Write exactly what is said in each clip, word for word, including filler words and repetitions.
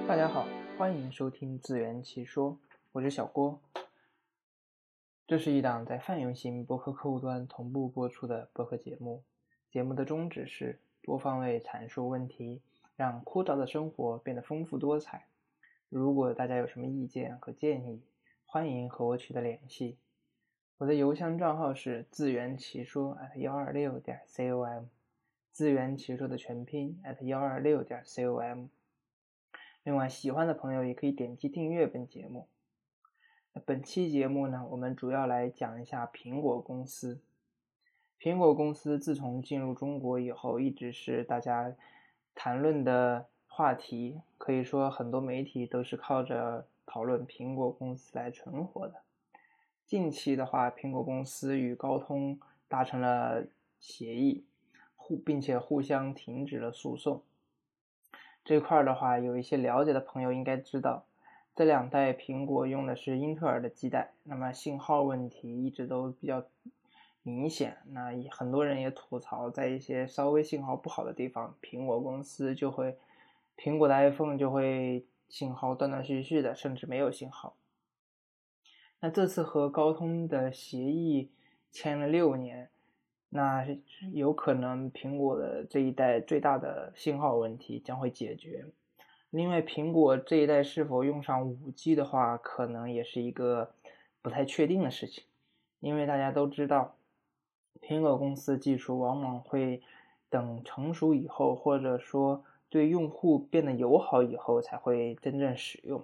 大家好，欢迎收听自圆其说，我是小郭。这是一档在泛用型播客客户端同步播出的播客节目，节目的宗旨是多方位阐述问题，让枯燥的生活变得丰富多彩。如果大家有什么意见和建议，欢迎和我取得联系。我的邮箱账号是自圆其说 at 一二六点 com， 自圆其说的全拼 at 一二六点 com。另外，喜欢的朋友也可以点击订阅本节目。本期节目呢，我们主要来讲一下苹果公司。苹果公司自从进入中国以后，一直是大家谈论的话题，可以说很多媒体都是靠着讨论苹果公司来存活的。近期的话，苹果公司与高通达成了协议，互并且互相停止了诉讼。这块的话，有一些了解的朋友应该知道，这两代苹果用的是英特尔的基带，那么信号问题一直都比较明显。那很多人也吐槽，在一些稍微信号不好的地方，苹果公司就会，苹果的 iPhone 就会信号断断续续的，甚至没有信号。那这次和高通的协议签了六年，那有可能苹果的这一代最大的信号问题将会解决。另外，苹果这一代是否用上 五 G 的话，可能也是一个不太确定的事情，因为大家都知道，苹果公司技术往往会等成熟以后，或者说对用户变得友好以后才会真正使用。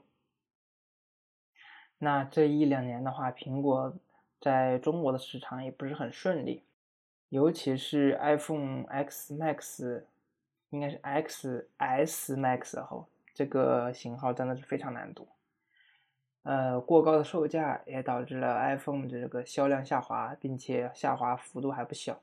那这一两年的话，苹果在中国的市场也不是很顺利，尤其是 iPhone X Max， 应该是 X S Max 后，这个型号真的是非常难读。呃，过高的售价也导致了 iPhone 这个销量下滑，并且下滑幅度还不小。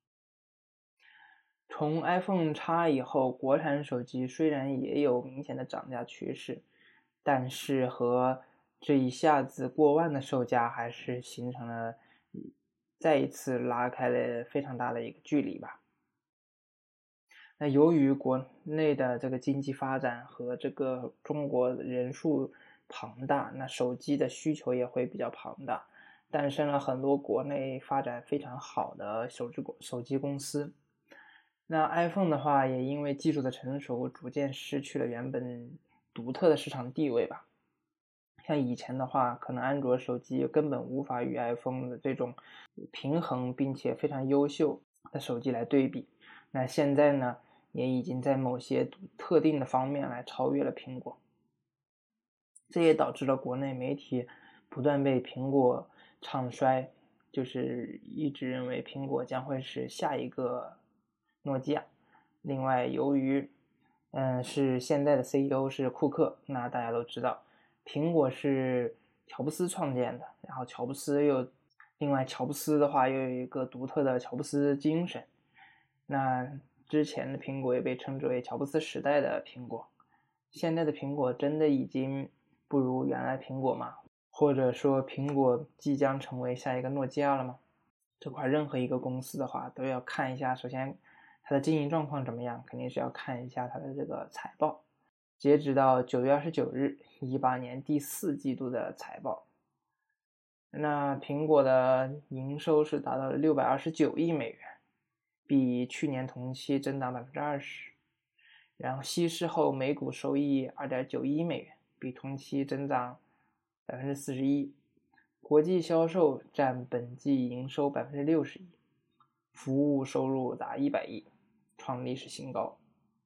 从 iPhone X 以后，国产手机虽然也有明显的涨价趋势，但是和这一下子过万的售价还是形成了再一次拉开了非常大的一个距离吧。那由于国内的这个经济发展和这个中国人数庞大，那手机的需求也会比较庞大，诞生了很多国内发展非常好的手机手机公司。那 iPhone 的话，也因为技术的成熟，逐渐失去了原本独特的市场地位吧。像以前的话，可能安卓手机根本无法与 iPhone 的这种平衡并且非常优秀的手机来对比。那现在呢，也已经在某些特定的方面来超越了苹果。这也导致了国内媒体不断被苹果唱衰，就是一直认为苹果将会是下一个诺基亚。另外，由于嗯是现在的 C E O 是库克，那大家都知道，苹果是乔布斯创建的，然后乔布斯又另外乔布斯的话又有一个独特的乔布斯精神。那之前的苹果也被称之为乔布斯时代的苹果。现在的苹果真的已经不如原来苹果吗？或者说苹果即将成为下一个诺基亚了吗？这块任何一个公司的话都要看一下，首先它的经营状况怎么样，肯定是要看一下它的这个财报。截止到九月二十九日，一八年第四季度的财报，那苹果的营收是达到了六百二十九亿美元，比去年同期增长 百分之二十。然后稀释后每股收益 二点九亿美元，比同期增长 百分之四十一。国际销售占本季营收 百分之六十一， 服务收入达一百亿，创历史新高。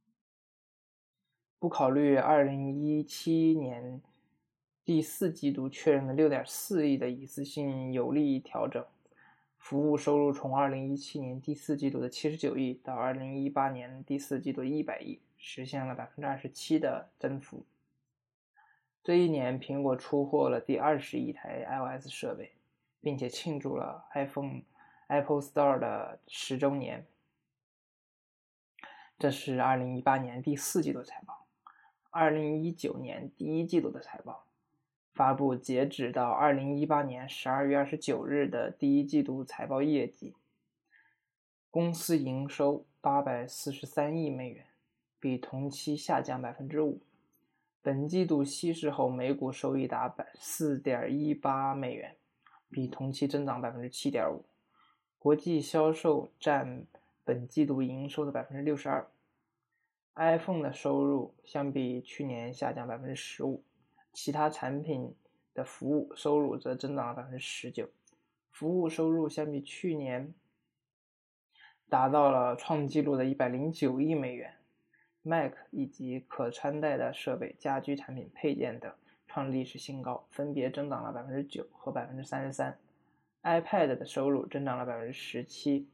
不考虑二零一七年第四季度确认的 六点四亿的一次性有利调整，服务收入从二零一七年第四季度的七十九亿到二零一八年第四季度的一百亿，实现了 百分之二十七 的增幅。这一年，苹果出货了第二十亿台 iOS 设备，并且庆祝了 iPhone Apple Store 的十周年。这是二零一八年第四季度财报。二零一九年第一季度的财报发布，截止到二零一八年十二月二十九日的第一季度财报业绩，公司营收八百四十三亿美元，比同期下降 百分之五， 本季度稀释后每股收益达 四点一八美元，比同期增长 百分之七点五， 国际销售占本季度营收的 百分之六十二。 iPhone 的收入相比去年下降 百分之十五， 其他产品的服务收入则增长了 百分之十九， 服务收入相比去年达到了创纪录的一百零九亿美元。 Mac 以及可穿戴的设备、家居产品配件等创历史新高，分别增长了 百分之九 和 百分之三十三。 iPad 的收入增长了 百分之十七。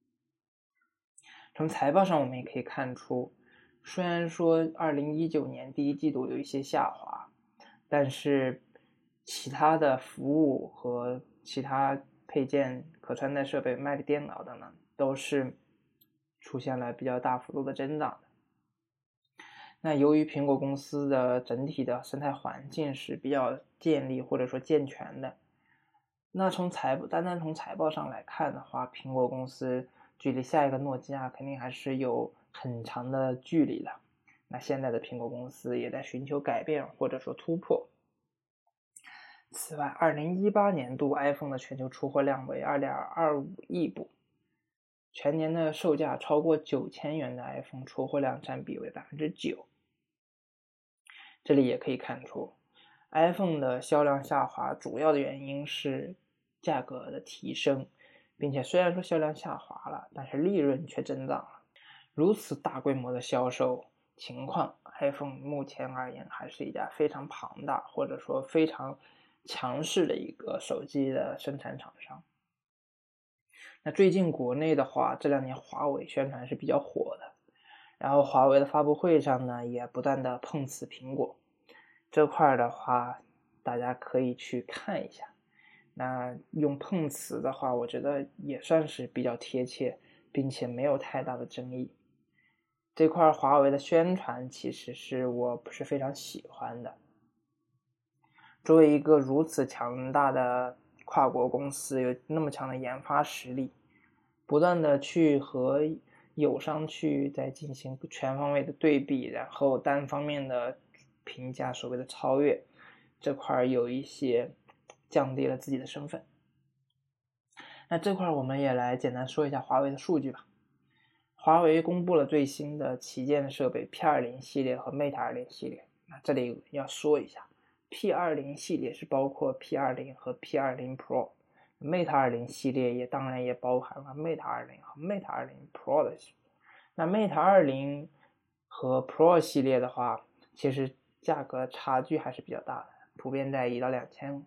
从财报上我们也可以看出，虽然说二零一九年第一季度有一些下滑，但是其他的服务和其他配件、可穿戴设备、Mac 电脑等等都是出现了比较大幅度的增长的。那由于苹果公司的整体的生态环境是比较建立或者说健全的，那从财单单从财报上来看的话，苹果公司距离下一个诺基亚肯定还是有很长的距离的。那现在的苹果公司也在寻求改变或者说突破。此外，二零一八年度 iPhone 的全球出货量为 二点二五亿部，全年的售价超过九千元的 iPhone 出货量占比为 百分之九。这里也可以看出 iPhone 的销量下滑主要的原因是价格的提升，并且虽然说销量下滑了，但是利润却增长了。如此大规模的销售情况， iPhone 目前而言还是一家非常庞大或者说非常强势的一个手机的生产厂商。那最近国内的话，这两年华为宣传是比较火的，然后华为的发布会上呢，也不断的碰瓷苹果，这块的话大家可以去看一下。那用碰瓷的话，我觉得也算是比较贴切，并且没有太大的争议。这块华为的宣传其实是我不是非常喜欢的。作为一个如此强大的跨国公司，有那么强的研发实力，不断的去和友商去在进行全方位的对比，然后单方面的评价所谓的超越，这块有一些降低了自己的身份。那这块我们也来简单说一下华为的数据吧。华为公布了最新的旗舰设备 P 二十 系列和 Mate 二十 系列。那这里要说一下， P 二十 系列是包括 P 二十 和 P 二十 Pro， Mate 二十 系列也当然也包含了 Mate 二十 和 Mate 二十 Pro 的。那 Mate 二十 和 Pro 系列的话，其实价格差距还是比较大的，普遍在一到两千。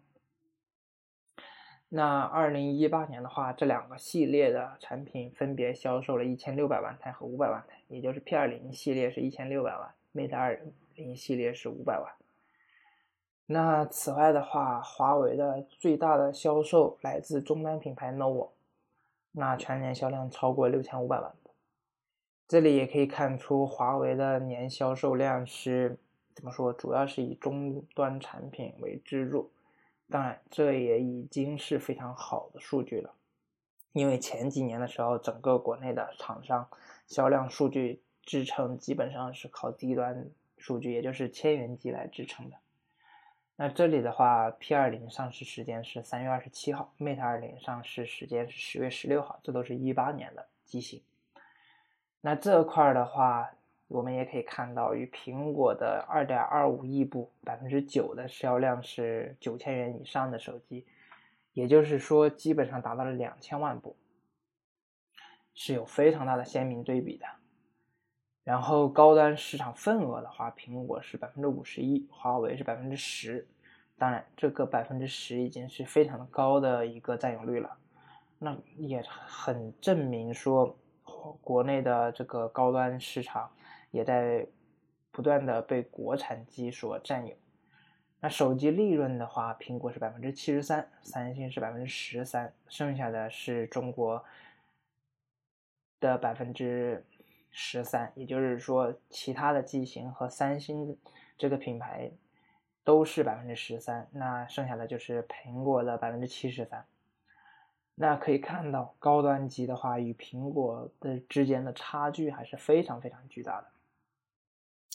那二零一八年的话，这两个系列的产品分别销售了一千六百万台和五百万台，也就是 P 二十 系列是一千六百万， Mate 二十 系列是五百万。那此外的话，华为的最大的销售来自终端品牌 nova， 那全年销量超过六千五百万部。这里也可以看出华为的年销售量是怎么说，主要是以终端产品为支柱。当然这也已经是非常好的数据了，因为前几年的时候，整个国内的厂商销量数据支撑基本上是靠低端数据，也就是千元机来支撑的。那这里的话 P 二十 上市时间是三月二十七号， Mate 二十 上市时间是十月十六号，这都是一八年的机型。那这块的话我们也可以看到，与苹果的 二点二五亿部 百分之九 的销量是九千元以上的手机，也就是说基本上达到了两千万部，是有非常大的鲜明对比的。然后高端市场份额的话，苹果是 百分之五十一， 华为是 百分之十， 当然这个 百分之十 已经是非常高的一个占有率了，那也很证明说国内的这个高端市场也在不断的被国产机所占有。那手机利润的话，苹果是 百分之七十三， 三星是 百分之十三， 剩下的是中国的 百分之十三， 也就是说其他的机型和三星这个品牌都是 百分之十三， 那剩下的就是苹果的 百分之七十三。那可以看到高端机的话与苹果的之间的差距还是非常非常巨大的。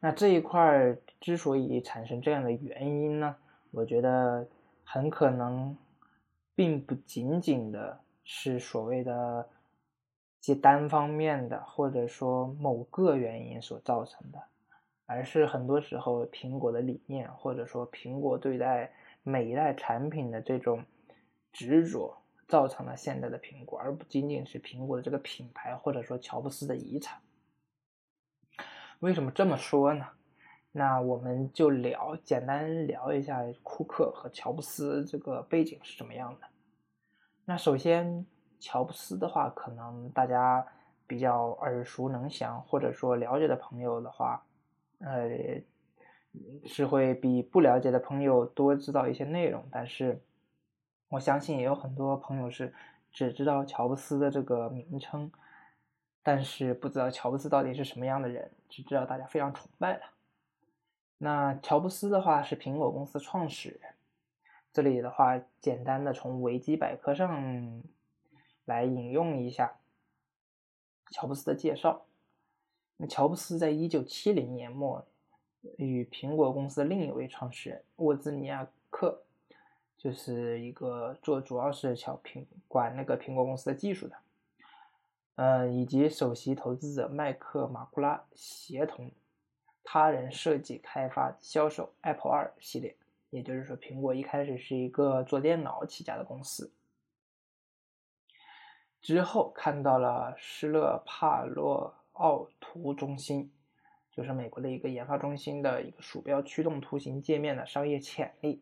那这一块之所以产生这样的原因呢，我觉得很可能并不仅仅的是所谓的些单方面的或者说某个原因所造成的，而是很多时候苹果的理念或者说苹果对待每一代产品的这种执着造成了现在的苹果，而不仅仅是苹果的这个品牌或者说乔布斯的遗产。为什么这么说呢？那我们就聊，简单聊一下库克和乔布斯这个背景是什么样的。那首先，乔布斯的话，可能大家比较耳熟能详，或者说了解的朋友的话，呃，是会比不了解的朋友多知道一些内容。但是，我相信也有很多朋友是只知道乔布斯的这个名称，但是不知道乔布斯到底是什么样的人，只知道大家非常崇拜他。那乔布斯的话是苹果公司创始人，这里的话简单的从维基百科上来引用一下乔布斯的介绍。那乔布斯在一九七零年末与苹果公司的另一位创始人沃兹尼亚克，就是一个做主要是小苹管那个苹果公司的技术的，呃，以及首席投资者麦克马库拉协同他人设计、开发、销售 Apple 二系列。也就是说，苹果一开始是一个做电脑起家的公司，之后看到了施勒帕洛奥图中心，就是美国的一个研发中心的一个鼠标驱动图形界面的商业潜力，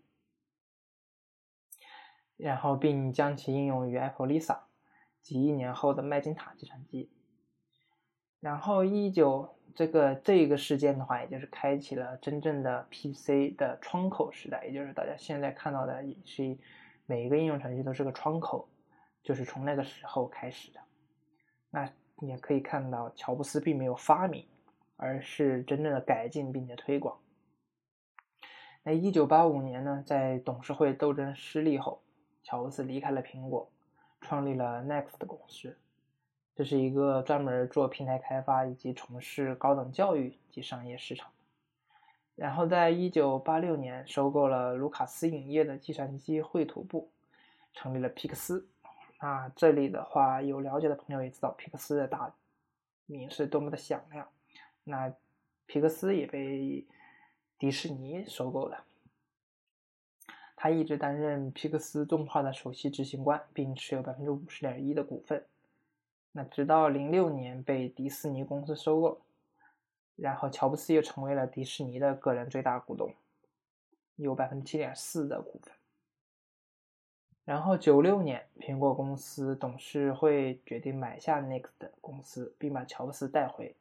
然后并将其应用于 Apple Lisa 及一年后的麦金塔计算机。然后一九这个这个事件的话，也就是开启了真正的 P C 的窗口时代，也就是大家现在看到的是每一个应用程序都是个窗口，就是从那个时候开始的。那你也可以看到，乔布斯并没有发明，而是真正的改进并且推广。那一九八五年呢，在董事会斗争失利后，乔布斯离开了苹果，创立了 Next 公司。这是一个专门做平台开发以及从事高等教育及商业市场。然后在一九八六年收购了卢卡斯影业的计算机绘图部，成立了皮克斯。那这里的话，有了解的朋友也知道皮克斯的大名是多么的响亮。那皮克斯也被迪士尼收购了。他一直担任皮克斯动画的首席执行官，并持有百分之五十点一的股份。那直到零六年被迪士尼公司收购，然后乔布斯又成为了迪士尼的个人最大股东，有百分之七点四的股份。然后九六年，苹果公司董事会决定买下 Next 公司，并把乔布斯带回。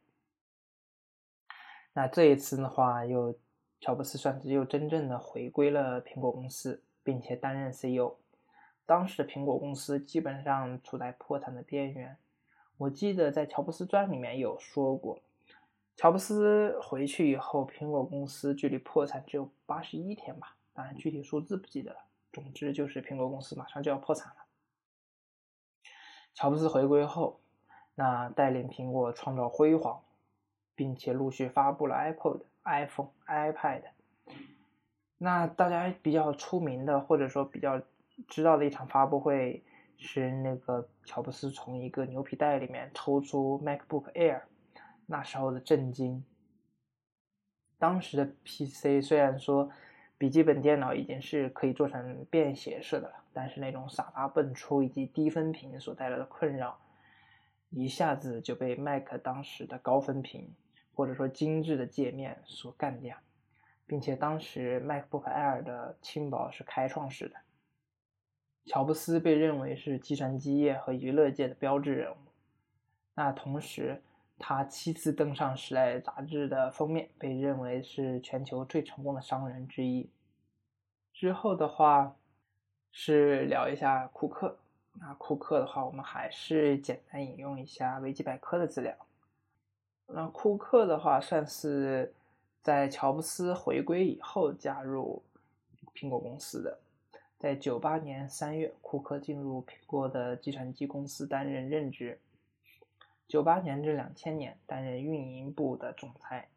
那这一次的话，又乔布斯算是又真正的回归了苹果公司，并且担任 C E O。当时的苹果公司基本上处在破产的边缘。我记得在乔布斯传里面有说过，乔布斯回去以后，苹果公司距离破产只有八十一天吧，当然具体数字不记得了。总之就是苹果公司马上就要破产了。乔布斯回归后，那带领苹果创造辉煌，并且陆续发布了 iPod、iPhone、iPad。那大家比较出名的，或者说比较知道的一场发布会，是那个乔布斯从一个牛皮袋里面抽出 MacBook Air， 那时候的震惊。当时的 P C 虽然说笔记本电脑已经是可以做成便携式的了，但是那种傻大笨粗以及低分屏所带来的困扰，一下子就被 Mac 当时的高分屏或者说精致的界面所干掉，并且当时 MacBook Air 的轻薄是开创式的。乔布斯被认为是计算机业和娱乐界的标志人物。那同时，他七次登上《时代》杂志的封面，被认为是全球最成功的商人之一。之后的话是聊一下库克。那库克的话，我们还是简单引用一下维基百科的资料。那库克的话，算是在乔布斯回归以后加入苹果公司的。在九八年三月，库克进入苹果的计算机公司担任任职。九八年至两千年担任运营部的总裁，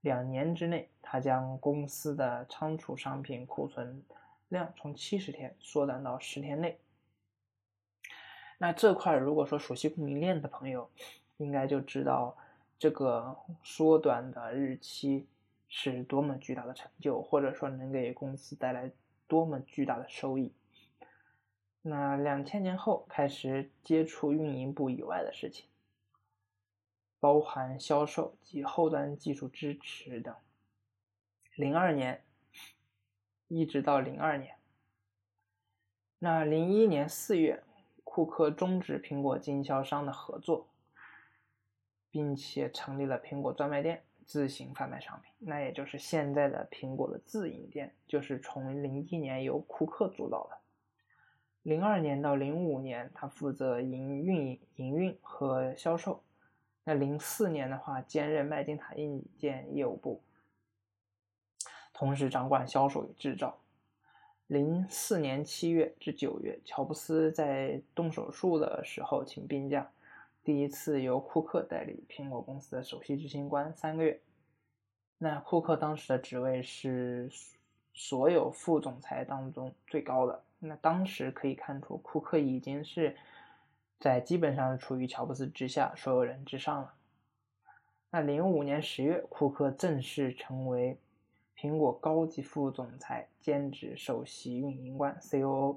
两年之内，他将公司的仓储商品库存量从七十天缩短到十天内。那这块如果说熟悉供应链的朋友，应该就知道这个缩短的日期是多么巨大的成就，或者说能给公司带来多么巨大的收益。那两千年后开始接触运营部以外的事情，包含销售及后端技术支持等。零二年一直到零二年，那零一年四月，库克终止苹果经销商的合作，并且成立了苹果专卖店，自行贩卖商品。那也就是现在的苹果的自营店，就是从零一年由库克主导的。零二年到零五年，他负责营运、营运和销售。那零四年的话，兼任麦金塔硬件业务部，同时掌管销售与制造。零四年七月至九月，乔布斯在动手术的时候请病假，第一次由库克代理苹果公司的首席执行官三个月。那库克当时的职位是所有副总裁当中最高的。那当时可以看出，库克已经是在基本上处于乔布斯之下，所有人之上了。那零五年十月，库克正式成为苹果高级副总裁兼职首席运营官 C O O。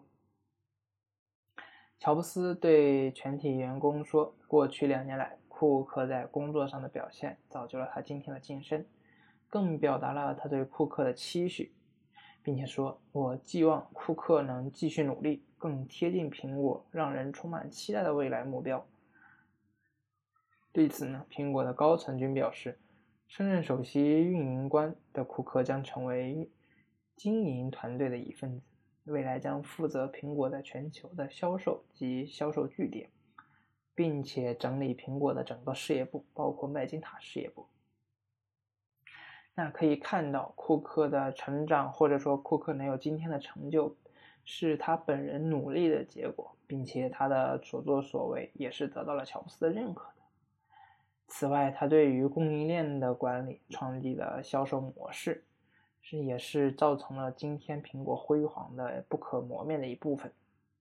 乔布斯对全体员工说，过去两年来，库克在工作上的表现造就了他今天的晋升，更表达了他对库克的期许，并且说，我寄望库克能继续努力，更贴近苹果让人充满期待的未来目标。对此呢，苹果的高层均表示，升任首席运营官的库克将成为经营团队的一份子，未来将负责苹果在全球的销售及销售据点，并且整理苹果的整个事业部，包括麦金塔事业部。那可以看到，库克的成长，或者说库克能有今天的成就，是他本人努力的结果，并且他的所作所为也是得到了乔布斯的认可的。此外，他对于供应链的管理创立了销售模式，是也是造成了今天苹果辉煌的不可磨灭的一部分。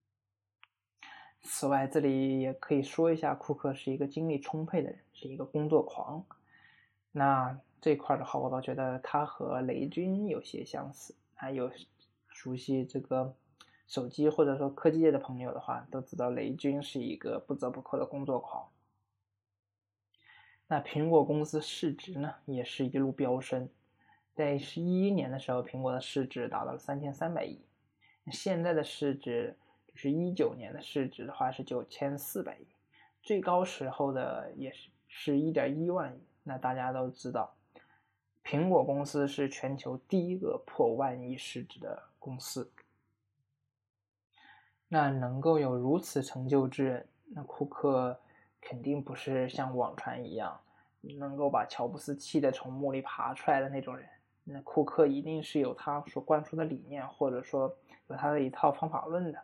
此外，这里也可以说一下，库克是一个精力充沛的人，是一个工作狂。那这块的话，我倒觉得他和雷军有些相似。还有熟悉这个手机或者说科技界的朋友的话，都知道雷军是一个不折不扣的工作狂。那苹果公司市值呢，也是一路飙升。在十一年的时候，苹果的市值达到了三千三百亿，现在的市值就是一九年的市值的话是九千四百亿，最高时候的也是是一点一万亿。那大家都知道，苹果公司是全球第一个破万亿市值的公司。那能够有如此成就之人，那库克肯定不是像网传一样能够把乔布斯气得从墓里爬出来的那种人。那库克一定是有他所灌输的理念，或者说有他的一套方法论的。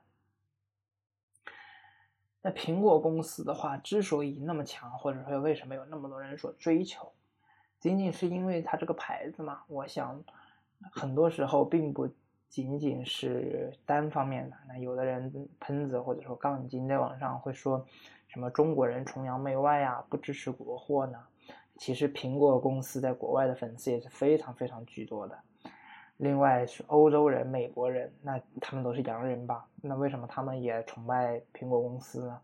那苹果公司的话，之所以那么强，或者说为什么有那么多人所追求，仅仅是因为它这个牌子嘛？我想很多时候并不仅仅是单方面的。那有的人喷子或者说杠精在网上会说什么中国人崇洋媚外啊，不支持国货呢？其实苹果公司在国外的粉丝也是非常非常居多的。另外是欧洲人、美国人，那他们都是洋人吧？那为什么他们也崇拜苹果公司呢？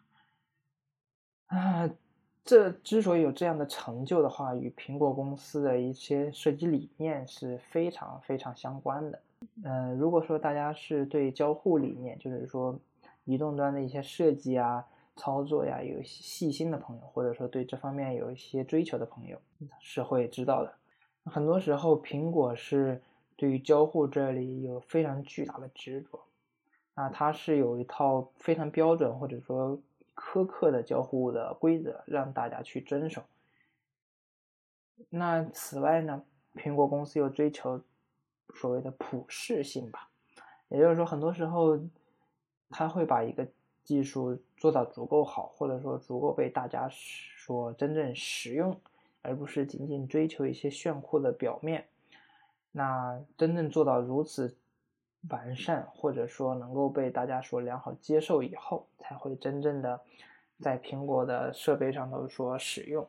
啊，这之所以有这样的成就的话，与苹果公司的一些设计理念是非常非常相关的。嗯、呃，如果说大家是对交互理念，就是说移动端的一些设计啊、操作呀，有细心的朋友，或者说对这方面有一些追求的朋友，是会知道的。很多时候，苹果是对于交互这里有非常巨大的执着。那它是有一套非常标准或者说苛刻的交互的规则让大家去遵守。那此外呢，苹果公司又追求所谓的普适性吧，也就是说很多时候它会把一个技术做到足够好，或者说足够被大家所真正使用， 而不是仅仅追求一些炫酷的表面。那真正做到如此完善，或者说能够被大家所良好接受以后，才会真正的在苹果的设备上头所使用。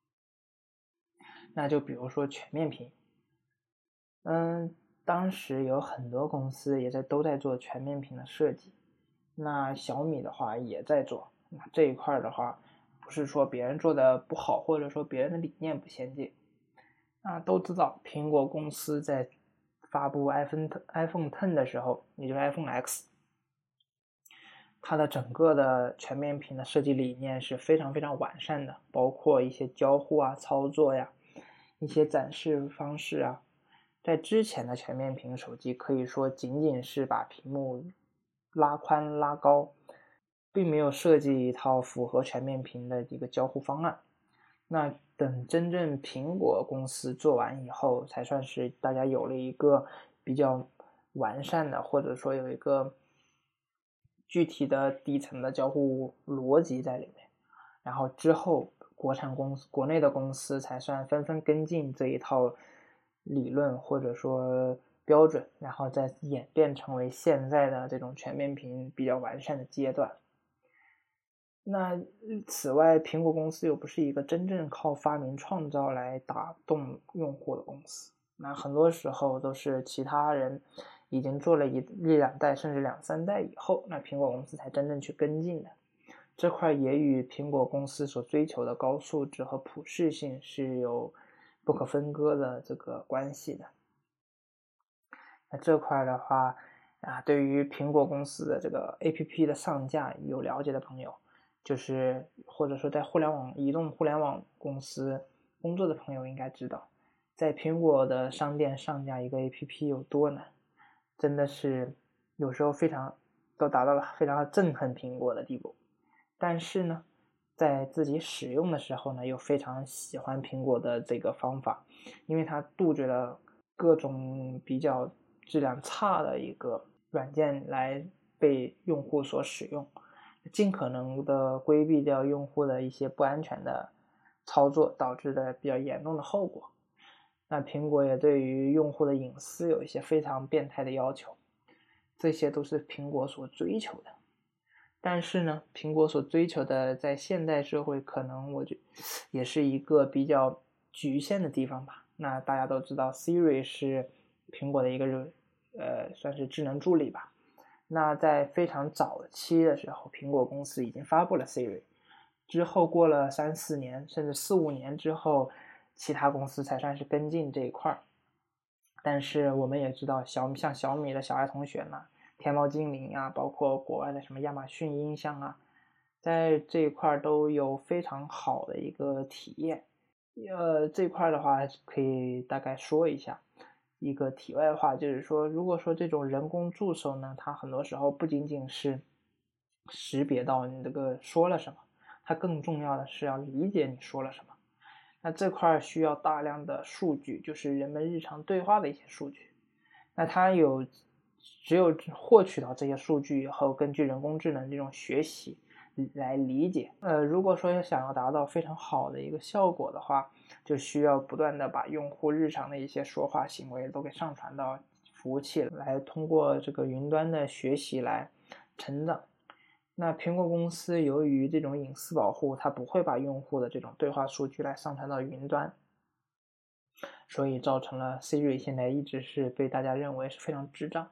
那就比如说全面屏，嗯，当时有很多公司也在都在做全面屏的设计，那小米的话也在做。那这一块的话，不是说别人做的不好，或者说别人的理念不先进。那都知道，苹果公司在发布 iPhone iPhone X 的时候，也就是 iPhone X， 它的整个的全面屏的设计理念是非常非常完善的，包括一些交互啊、操作呀、一些展示方式啊。在之前的全面屏手机可以说仅仅是把屏幕拉宽拉高，并没有设计一套符合全面屏的一个交互方案。那等真正苹果公司做完以后，才算是大家有了一个比较完善的，或者说有一个具体的底层的交互逻辑在里面。然后之后国产公司、国内的公司才算纷纷跟进这一套理论或者说标准，然后再演变成为现在的这种全面屏比较完善的阶段。那此外，苹果公司又不是一个真正靠发明创造来打动用户的公司，那很多时候都是其他人已经做了一一两代甚至两三代以后，那苹果公司才真正去跟进的。这块也与苹果公司所追求的高素质和普适性是有不可分割的这个关系的。那这块的话啊，对于苹果公司的这个 A P P 的上架有了解的朋友，就是或者说在互联网移动互联网公司工作的朋友应该知道，在苹果的商店上架一个 A P P 有多难，真的是有时候非常都达到了非常憎恨苹果的地步。但是呢，在自己使用的时候呢，又非常喜欢苹果的这个方法，因为它杜绝了各种比较质量差的一个软件来被用户所使用，尽可能的规避掉用户的一些不安全的操作导致的比较严重的后果。那苹果也对于用户的隐私有一些非常变态的要求，这些都是苹果所追求的。但是呢，苹果所追求的在现代社会可能我觉也是一个比较局限的地方吧。那大家都知道 Siri 是苹果的一个呃算是智能助理吧。那在非常早期的时候，苹果公司已经发布了 Siri， 之后过了三四年甚至四五年之后，其他公司才算是跟进这一块。但是我们也知道小米像小米的小爱同学呢，天猫精灵啊，包括国外的什么亚马逊音箱啊，在这一块都有非常好的一个体验。呃，这块的话可以大概说一下一个题外话，就是说，如果说这种人工助手呢，它很多时候不仅仅是识别到你这个说了什么，它更重要的是要理解你说了什么。那这块需要大量的数据，就是人们日常对话的一些数据。那它有只有获取到这些数据以后，根据人工智能这种学习来理解。呃，如果说想要达到非常好的一个效果的话，就需要不断的把用户日常的一些说话行为都给上传到服务器来，通过这个云端的学习来成长。那苹果公司由于这种隐私保护，它不会把用户的这种对话数据来上传到云端，所以造成了 Siri 现在一直是被大家认为是非常智障，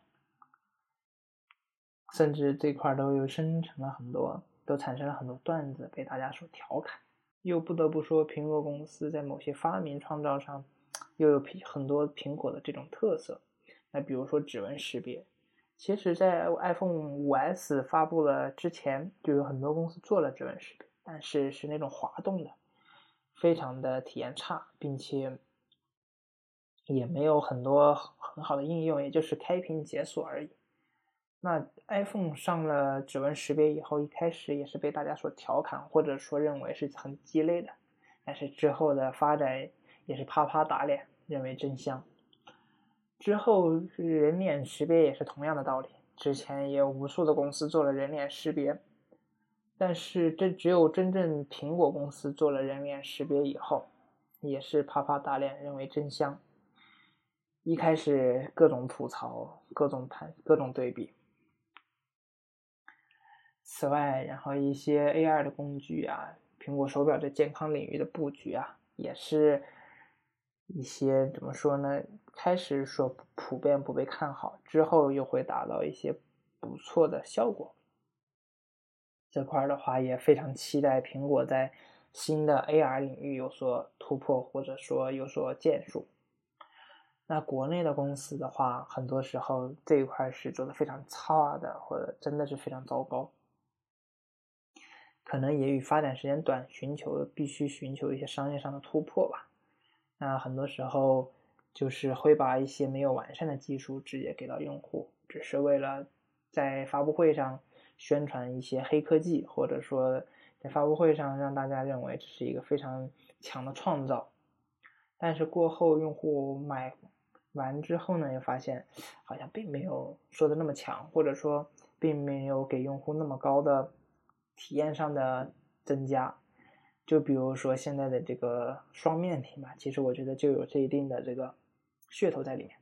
甚至这块都又生成了很多，都产生了很多段子被大家所调侃。又不得不说，苹果公司在某些发明创造上又有很多苹果的这种特色。那比如说指纹识别，其实在 iPhone 五 S 发布了之前，就有很多公司做了指纹识别，但是是那种滑动的，非常的体验差，并且也没有很多很好的应用，也就是开屏解锁而已。那 iPhone 上了指纹识别以后，一开始也是被大家所调侃，或者说认为是很鸡肋的，但是之后的发展也是啪啪打脸，认为真香。之后人脸识别也是同样的道理，之前也有无数的公司做了人脸识别，但是这只有真正苹果公司做了人脸识别以后， 也是啪啪打脸，认为真香。一开始各种吐槽，各种盘，各种对比。此外，然后一些 A R 的工具啊，苹果手表在健康领域的布局啊，也是一些怎么说呢？开始说普遍不被看好，之后又会达到一些不错的效果。这块的话，也非常期待苹果在新的 A R 领域有所突破，或者说有所建树。那国内的公司的话，很多时候这一块是做的非常差的，或者真的是非常糟糕。可能也与发展时间短，寻求必须寻求一些商业上的突破吧。那很多时候就是会把一些没有完善的技术直接给到用户，只是为了在发布会上宣传一些黑科技，或者说在发布会上让大家认为这是一个非常强的创造。但是过后用户买完之后呢，又发现好像并没有说的那么强，或者说并没有给用户那么高的体验上的增加。就比如说现在的这个双面屏吧，其实我觉得就有这一定的这个噱头在里面。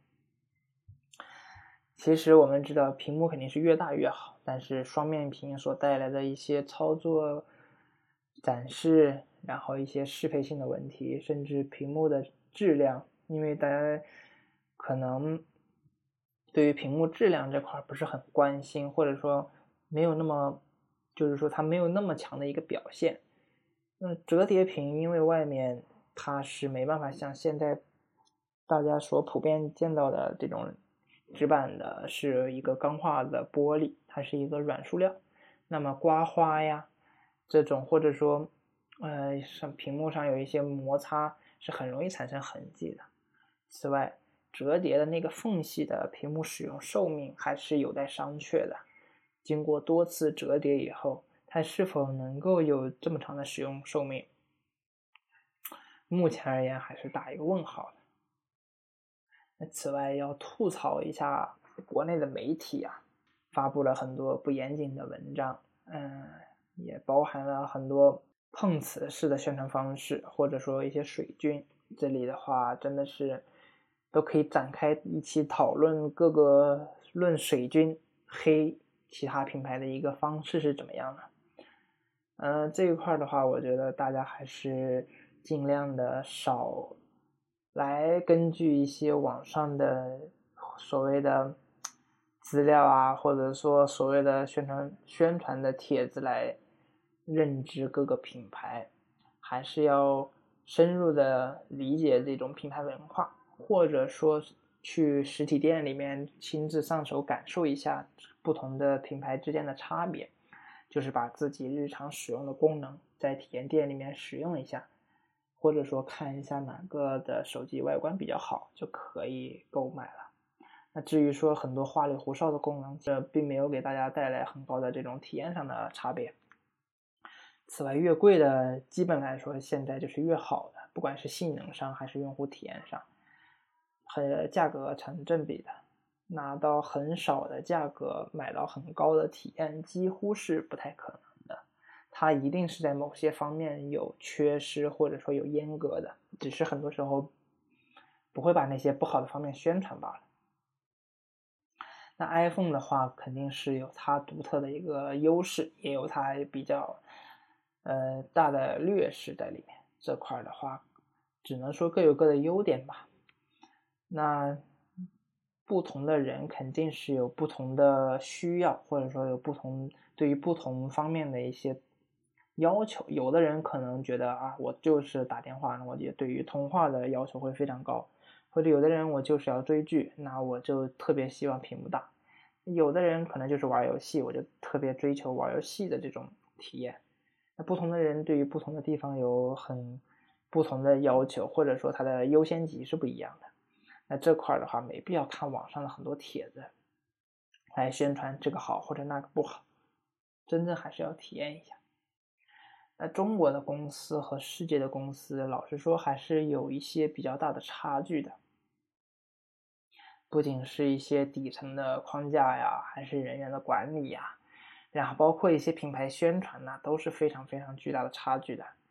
其实我们知道屏幕肯定是越大越好，但是双面屏所带来的一些操作展示，然后一些适配性的问题，甚至屏幕的质量，因为大家可能对于屏幕质量这块不是很关心，或者说没有那么，就是说它没有那么强的一个表现。那折叠屏因为外面它是没办法像现在大家所普遍见到的这种纸板的是一个钢化的玻璃，它是一个软塑料，那么刮花呀这种，或者说呃上屏幕上有一些摩擦是很容易产生痕迹的。此外，折叠的那个缝隙的屏幕使用寿命还是有待商榷的，经过多次折叠以后，它是否能够有这么长的使用寿命，目前而言还是打一个问号的。那此外要吐槽一下国内的媒体啊，发布了很多不严谨的文章，嗯，也包含了很多碰瓷式的宣传方式，或者说一些水军。这里的话真的是都可以展开一起讨论各个论水军黑其他品牌的一个方式是怎么样的。嗯、呃，这一块的话，我觉得大家还是尽量的少来根据一些网上的所谓的资料啊，或者说所谓的宣传宣传的帖子来认知各个品牌，还是要深入的理解这种品牌文化，或者说去实体店里面亲自上手感受一下不同的品牌之间的差别，就是把自己日常使用的功能在体验店里面使用一下，或者说看一下哪个的手机外观比较好就可以购买了。那至于说很多花里胡哨的功能，这并没有给大家带来很高的这种体验上的差别。此外，越贵的基本来说现在就是越好的，不管是性能上还是用户体验上，和价格成正比的。拿到很少的价格买到很高的体验几乎是不太可能的，它一定是在某些方面有缺失或者说有阉割的，只是很多时候不会把那些不好的方面宣传罢了。那 iPhone 的话肯定是有它独特的一个优势，也有它比较呃大的劣势在里面，这块的话只能说各有各的优点吧。那不同的人肯定是有不同的需要，或者说有不同对于不同方面的一些要求。有的人可能觉得啊，我就是打电话，那我也对于通话的要求会非常高，或者有的人我就是要追剧，那我就特别希望屏幕大。有的人可能就是玩游戏，我就特别追求玩游戏的这种体验。那不同的人对于不同的地方有很不同的要求，或者说它的优先级是不一样的。那这块的话，没必要看网上的很多帖子来宣传这个好或者那个不好，真正还是要体验一下。那中国的公司和世界的公司，老实说还是有一些比较大的差距的，不仅是一些底层的框架呀，还是人员的管理呀，然后包括一些品牌宣传呐，都是非常非常巨大的差距的。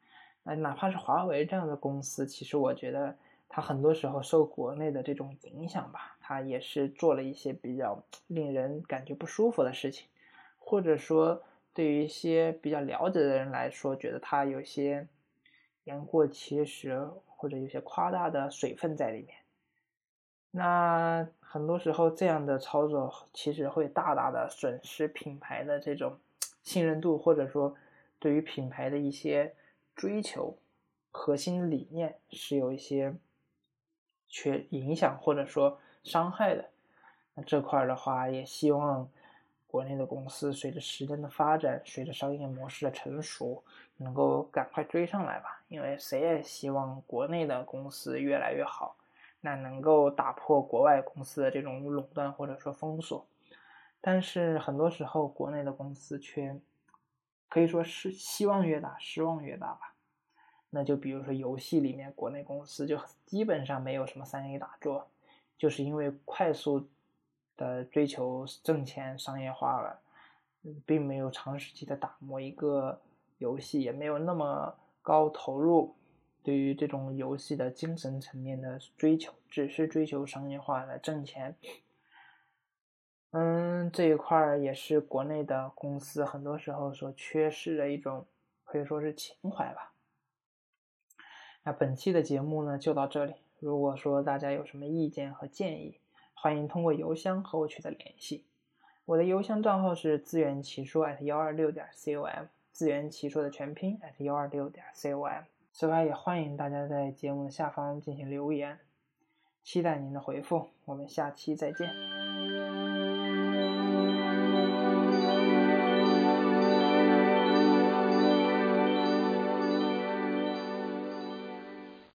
哎，哪怕是华为这样的公司，其实我觉得它很多时候受国内的这种影响吧，它也是做了一些比较令人感觉不舒服的事情，或者说对于一些比较了解的人来说，觉得它有些言过其实，或者有些夸大的水分在里面。那很多时候这样的操作其实会大大的损失品牌的这种信任度，或者说对于品牌的一些追求核心理念是有一些缺影响或者说伤害的。那这块的话，也希望国内的公司随着时间的发展，随着商业模式的成熟，能够赶快追上来吧。因为谁也希望国内的公司越来越好，那能够打破国外公司的这种垄断或者说封锁。但是很多时候，国内的公司却可以说是希望越大，失望越大吧。那就比如说游戏里面，国内公司就基本上没有什么三 A 大作，就是因为快速的追求挣钱商业化了，并没有长时期的打磨一个游戏，也没有那么高投入对于这种游戏的精神层面的追求，只是追求商业化来挣钱。嗯，这一块也是国内的公司很多时候所缺失的一种，可以说是情怀吧。那本期的节目呢就到这里，如果说大家有什么意见和建议，欢迎通过邮箱和我取得联系。我的邮箱账号是自圆其说 at 一二六点 com， 自圆其说的全拼 at 一二六点 com。此外，也欢迎大家在节目的下方进行留言，期待您的回复。我们下期再见。